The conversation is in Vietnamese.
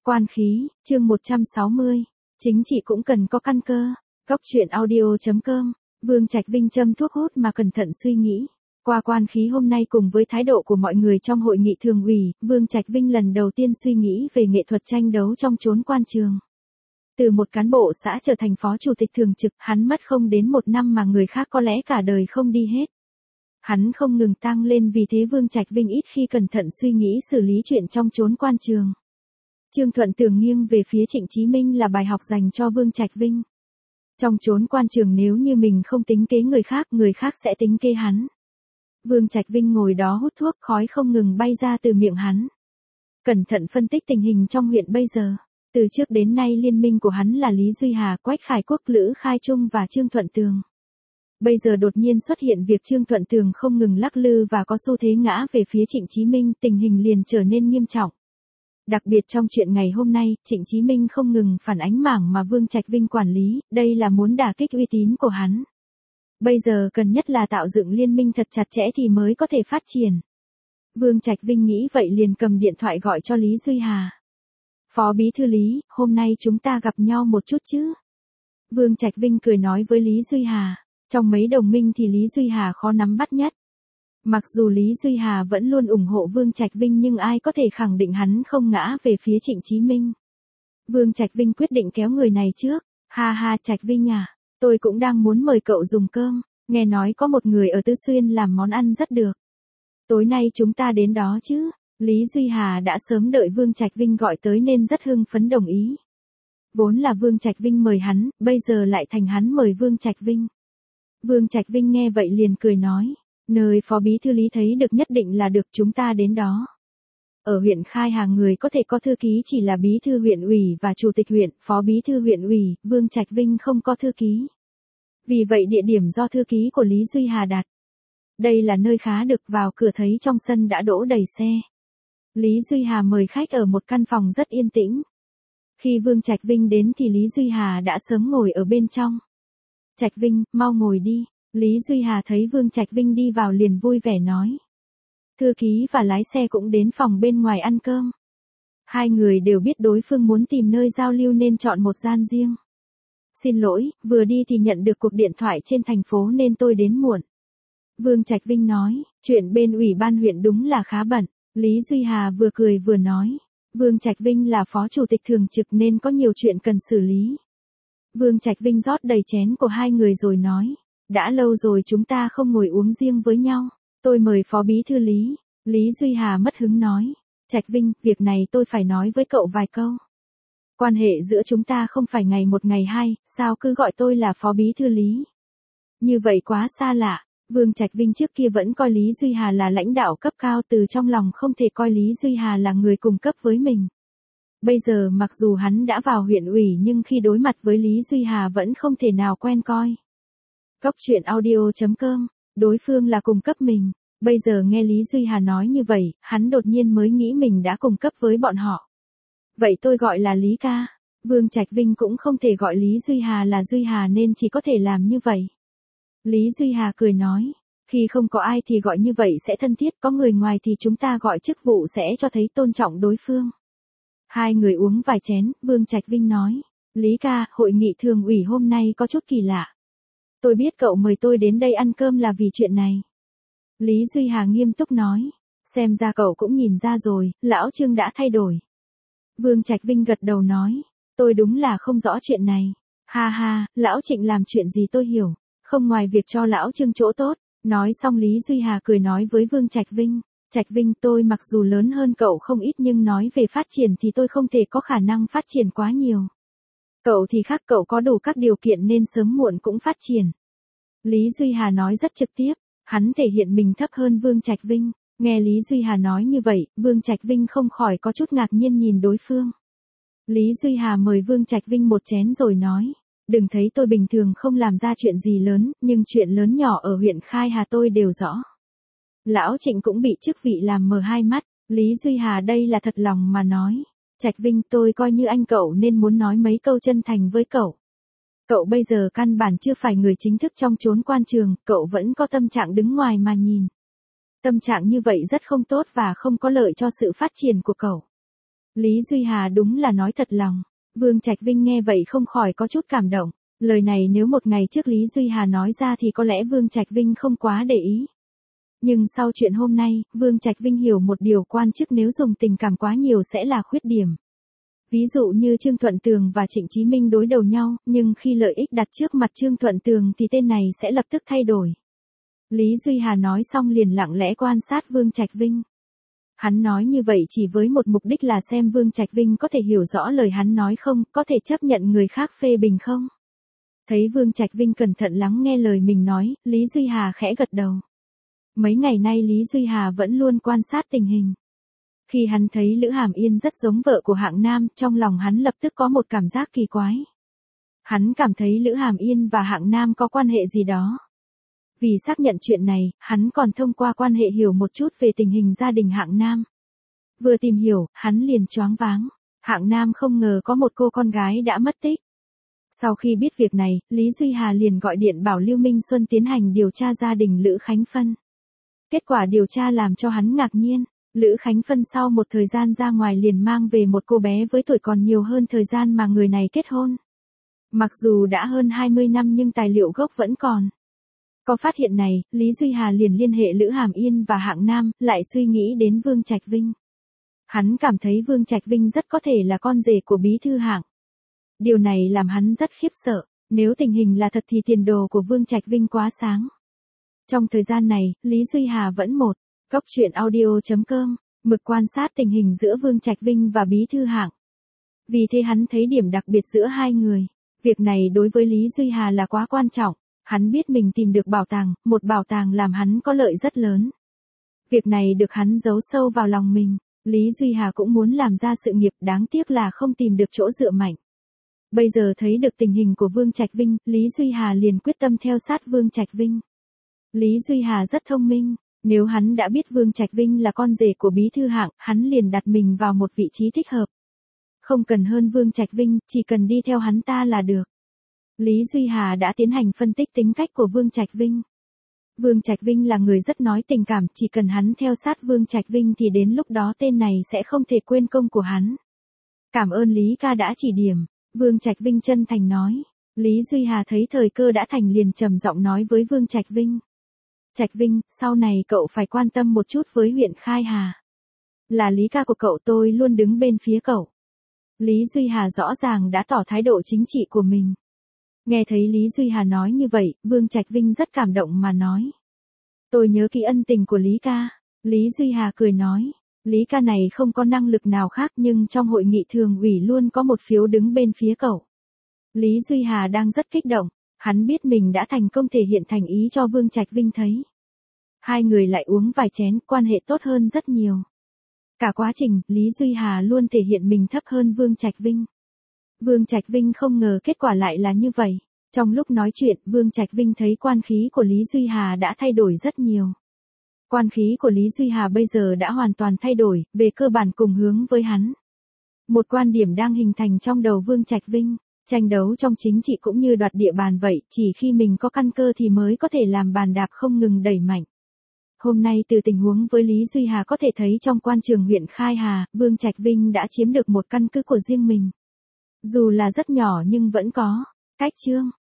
Quan khí, chương 160. Chính trị cũng cần có căn cơ. Góc truyện audio.com. Vương Trạch Vinh châm thuốc hút mà cẩn thận suy nghĩ. Qua quan khí hôm nay cùng với thái độ của mọi người trong hội nghị thường ủy, Vương Trạch Vinh lần đầu tiên suy nghĩ về nghệ thuật tranh đấu trong chốn quan trường. Từ một cán bộ xã trở thành phó chủ tịch thường trực, hắn mất không đến 1 năm mà người khác có lẽ cả đời không đi hết. Hắn không ngừng tăng lên, vì thế Vương Trạch Vinh ít khi cẩn thận suy nghĩ xử lý chuyện trong chốn quan trường. Trương Thuận Tường nghiêng về phía Trịnh Chí Minh là bài học dành cho Vương Trạch Vinh. Trong chốn quan trường nếu như mình không tính kế người khác sẽ tính kế hắn. Vương Trạch Vinh ngồi đó hút thuốc, khói không ngừng bay ra từ miệng hắn. Cẩn thận phân tích tình hình trong huyện bây giờ. Từ trước đến nay liên minh của hắn là Lý Duy Hà, Quách Khải Quốc, Lữ Khai Trung và Trương Thuận Tường. Bây giờ đột nhiên xuất hiện việc Trương Thuận Tường không ngừng lắc lư và có xu thế ngã về phía Trịnh Chí Minh, tình hình liền trở nên nghiêm trọng. Đặc biệt trong chuyện ngày hôm nay, Trịnh Chí Minh không ngừng phản ánh mảng mà Vương Trạch Vinh quản lý, đây là muốn đả kích uy tín của hắn. Bây giờ cần nhất là tạo dựng liên minh thật chặt chẽ thì mới có thể phát triển. Vương Trạch Vinh nghĩ vậy liền cầm điện thoại gọi cho Lý Duy Hà. Phó Bí thư Lý, hôm nay chúng ta gặp nhau một chút chứ? Vương Trạch Vinh cười nói với Lý Duy Hà. Trong mấy đồng minh thì Lý Duy Hà khó nắm bắt nhất. Mặc dù Lý Duy Hà vẫn luôn ủng hộ Vương Trạch Vinh nhưng ai có thể khẳng định hắn không ngã về phía Trịnh Chí Minh. Vương Trạch Vinh quyết định kéo người này trước. Ha ha, Trạch Vinh à, tôi cũng đang muốn mời cậu dùng cơm, nghe nói có một người ở Tứ Xuyên làm món ăn rất được. Tối nay chúng ta đến đó chứ? Lý Duy Hà đã sớm đợi Vương Trạch Vinh gọi tới nên rất hưng phấn đồng ý. Vốn là Vương Trạch Vinh mời hắn, bây giờ lại thành hắn mời Vương Trạch Vinh. Vương Trạch Vinh nghe vậy liền cười nói, nơi Phó Bí thư Lý thấy được nhất định là được, chúng ta đến đó. Ở huyện Khai Hà người có thể có thư ký chỉ là bí thư huyện ủy và chủ tịch huyện, phó bí thư huyện ủy, Vương Trạch Vinh không có thư ký. Vì vậy địa điểm do thư ký của Lý Duy Hà đặt. Đây là nơi khá được, vào cửa thấy trong sân đã đỗ đầy xe. Lý Duy Hà mời khách ở một căn phòng rất yên tĩnh. Khi Vương Trạch Vinh đến thì Lý Duy Hà đã sớm ngồi ở bên trong. Trạch Vinh, mau ngồi đi. Lý Duy Hà thấy Vương Trạch Vinh đi vào liền vui vẻ nói. Thư ký và lái xe cũng đến phòng bên ngoài ăn cơm. Hai người đều biết đối phương muốn tìm nơi giao lưu nên chọn một gian riêng. Xin lỗi, vừa đi thì nhận được cuộc điện thoại trên thành phố nên tôi đến muộn. Vương Trạch Vinh nói, chuyện bên ủy ban huyện đúng là khá bận. Lý Duy Hà vừa cười vừa nói. Vương Trạch Vinh là phó chủ tịch thường trực nên có nhiều chuyện cần xử lý. Vương Trạch Vinh rót đầy chén của hai người rồi nói. Đã lâu rồi chúng ta không ngồi uống riêng với nhau. Tôi mời phó bí thư Lý. Lý Duy Hà mất hứng nói. Trạch Vinh, việc này tôi phải nói với cậu vài câu. Quan hệ giữa chúng ta không phải ngày một ngày hai, sao cứ gọi tôi là phó bí thư Lý. Như vậy quá xa lạ. Vương Trạch Vinh trước kia vẫn coi Lý Duy Hà là lãnh đạo cấp cao, từ trong lòng không thể coi Lý Duy Hà là người cùng cấp với mình. Bây giờ mặc dù hắn đã vào huyện ủy nhưng khi đối mặt với Lý Duy Hà vẫn không thể nào quen coi. Góc truyện audio.com, đối phương là cùng cấp mình. Bây giờ nghe Lý Duy Hà nói như vậy, hắn đột nhiên mới nghĩ mình đã cùng cấp với bọn họ. Vậy tôi gọi là Lý ca. Vương Trạch Vinh cũng không thể gọi Lý Duy Hà là Duy Hà nên chỉ có thể làm như vậy. Lý Duy Hà cười nói, khi không có ai thì gọi như vậy sẽ thân thiết, có người ngoài thì chúng ta gọi chức vụ sẽ cho thấy tôn trọng đối phương. Hai người uống vài chén, Vương Trạch Vinh nói, Lý ca, hội nghị thường ủy hôm nay có chút kỳ lạ. Tôi biết cậu mời tôi đến đây ăn cơm là vì chuyện này. Lý Duy Hà nghiêm túc nói, xem ra cậu cũng nhìn ra rồi, lão Trương đã thay đổi. Vương Trạch Vinh gật đầu nói, tôi đúng là không rõ chuyện này. Ha ha, lão Trịnh làm chuyện gì tôi hiểu, không ngoài việc cho lão Trương chỗ tốt. Nói xong Lý Duy Hà cười nói với Vương Trạch Vinh, Trạch Vinh, tôi mặc dù lớn hơn cậu không ít nhưng nói về phát triển thì tôi không thể có khả năng phát triển quá nhiều. Cậu thì khác, cậu có đủ các điều kiện nên sớm muộn cũng phát triển. Lý Duy Hà nói rất trực tiếp, hắn thể hiện mình thấp hơn Vương Trạch Vinh. Nghe Lý Duy Hà nói như vậy, Vương Trạch Vinh không khỏi có chút ngạc nhiên nhìn đối phương. Lý Duy Hà mời Vương Trạch Vinh một chén rồi nói, đừng thấy tôi bình thường không làm ra chuyện gì lớn, nhưng chuyện lớn nhỏ ở huyện Khai Hà tôi đều rõ. Lão Trịnh cũng bị chức vị làm mờ hai mắt, Lý Duy Hà đây là thật lòng mà nói. Trạch Vinh, tôi coi như anh cậu nên muốn nói mấy câu chân thành với cậu. Cậu bây giờ căn bản chưa phải người chính thức trong chốn quan trường, cậu vẫn có tâm trạng đứng ngoài mà nhìn. Tâm trạng như vậy rất không tốt và không có lợi cho sự phát triển của cậu. Lý Duy Hà đúng là nói thật lòng. Vương Trạch Vinh nghe vậy không khỏi có chút cảm động. Lời này nếu một ngày trước Lý Duy Hà nói ra thì có lẽ Vương Trạch Vinh không quá để ý. Nhưng sau chuyện hôm nay, Vương Trạch Vinh hiểu một điều, quan chức nếu dùng tình cảm quá nhiều sẽ là khuyết điểm. Ví dụ như Trương Thuận Tường và Trịnh Chí Minh đối đầu nhau, nhưng khi lợi ích đặt trước mặt Trương Thuận Tường thì tên này sẽ lập tức thay đổi. Lý Duy Hà nói xong liền lặng lẽ quan sát Vương Trạch Vinh. Hắn nói như vậy chỉ với một mục đích là xem Vương Trạch Vinh có thể hiểu rõ lời hắn nói không, có thể chấp nhận người khác phê bình không. Thấy Vương Trạch Vinh cẩn thận lắng nghe lời mình nói, Lý Duy Hà khẽ gật đầu. Mấy ngày nay Lý Duy Hà vẫn luôn quan sát tình hình. Khi hắn thấy Lữ Hàm Yên rất giống vợ của Hạng Nam, trong lòng hắn lập tức có một cảm giác kỳ quái. Hắn cảm thấy Lữ Hàm Yên và Hạng Nam có quan hệ gì đó. Vì xác nhận chuyện này, hắn còn thông qua quan hệ hiểu một chút về tình hình gia đình Hạng Nam. Vừa tìm hiểu, hắn liền choáng váng. Hạng Nam không ngờ có một cô con gái đã mất tích. Sau khi biết việc này, Lý Duy Hà liền gọi điện bảo Lưu Minh Xuân tiến hành điều tra gia đình Lữ Khánh Phân. Kết quả điều tra làm cho hắn ngạc nhiên. Lữ Khánh Phân sau một thời gian ra ngoài liền mang về một cô bé với tuổi còn nhiều hơn thời gian mà người này kết hôn. Mặc dù đã hơn 20 năm nhưng tài liệu gốc vẫn còn. Có phát hiện này, Lý Duy Hà liền liên hệ Lữ Hàm Yên và Hạng Nam, lại suy nghĩ đến Vương Trạch Vinh. Hắn cảm thấy Vương Trạch Vinh rất có thể là con rể của bí thư Hạng. Điều này làm hắn rất khiếp sợ, nếu tình hình là thật thì tiền đồ của Vương Trạch Vinh quá sáng. Trong thời gian này, Lý Duy Hà vẫn một góc truyện audio.com, mực quan sát tình hình giữa Vương Trạch Vinh và bí thư Hạng. Vì thế hắn thấy điểm đặc biệt giữa hai người. Việc này đối với Lý Duy Hà là quá quan trọng. Hắn biết mình tìm được bảo tàng, một bảo tàng làm hắn có lợi rất lớn. Việc này được hắn giấu sâu vào lòng mình. Lý Duy Hà cũng muốn làm ra sự nghiệp, đáng tiếc là không tìm được chỗ dựa mạnh. Bây giờ thấy được tình hình của Vương Trạch Vinh, Lý Duy Hà liền quyết tâm theo sát Vương Trạch Vinh. Lý Duy Hà rất thông minh. Nếu hắn đã biết Vương Trạch Vinh là con rể của bí thư Hạng, hắn liền đặt mình vào một vị trí thích hợp. Không cần hơn Vương Trạch Vinh, chỉ cần đi theo hắn ta là được. Lý Duy Hà đã tiến hành phân tích tính cách của Vương Trạch Vinh. Vương Trạch Vinh là người rất nói tình cảm, chỉ cần hắn theo sát Vương Trạch Vinh thì đến lúc đó tên này sẽ không thể quên công của hắn. Cảm ơn Lý ca đã chỉ điểm, Vương Trạch Vinh chân thành nói. Lý Duy Hà thấy thời cơ đã thành liền trầm giọng nói với Vương Trạch Vinh. Trạch Vinh, sau này cậu phải quan tâm một chút với huyện Khai Hà. Là Lý ca của cậu, tôi luôn đứng bên phía cậu. Lý Duy Hà rõ ràng đã tỏ thái độ chính trị của mình. Nghe thấy Lý Duy Hà nói như vậy, Vương Trạch Vinh rất cảm động mà nói. Tôi nhớ kỹ ân tình của Lý ca. Lý Duy Hà cười nói. Lý ca này không có năng lực nào khác nhưng trong hội nghị thường ủy luôn có một phiếu đứng bên phía cậu. Lý Duy Hà đang rất kích động. Hắn biết mình đã thành công thể hiện thành ý cho Vương Trạch Vinh thấy. Hai người lại uống vài chén, quan hệ tốt hơn rất nhiều. Cả quá trình, Lý Duy Hà luôn thể hiện mình thấp hơn Vương Trạch Vinh. Vương Trạch Vinh không ngờ kết quả lại là như vậy. Trong lúc nói chuyện, Vương Trạch Vinh thấy quan khí của Lý Duy Hà đã thay đổi rất nhiều. Quan khí của Lý Duy Hà bây giờ đã hoàn toàn thay đổi, về cơ bản cùng hướng với hắn. Một quan điểm đang hình thành trong đầu Vương Trạch Vinh. Tranh đấu trong chính trị cũng như đoạt địa bàn vậy, chỉ khi mình có căn cơ thì mới có thể làm bàn đạp không ngừng đẩy mạnh. Hôm nay từ tình huống với Lý Duy Hà có thể thấy trong quan trường huyện Khai Hà, Vương Trạch Vinh đã chiếm được một căn cứ của riêng mình. Dù là rất nhỏ nhưng vẫn có cách chương.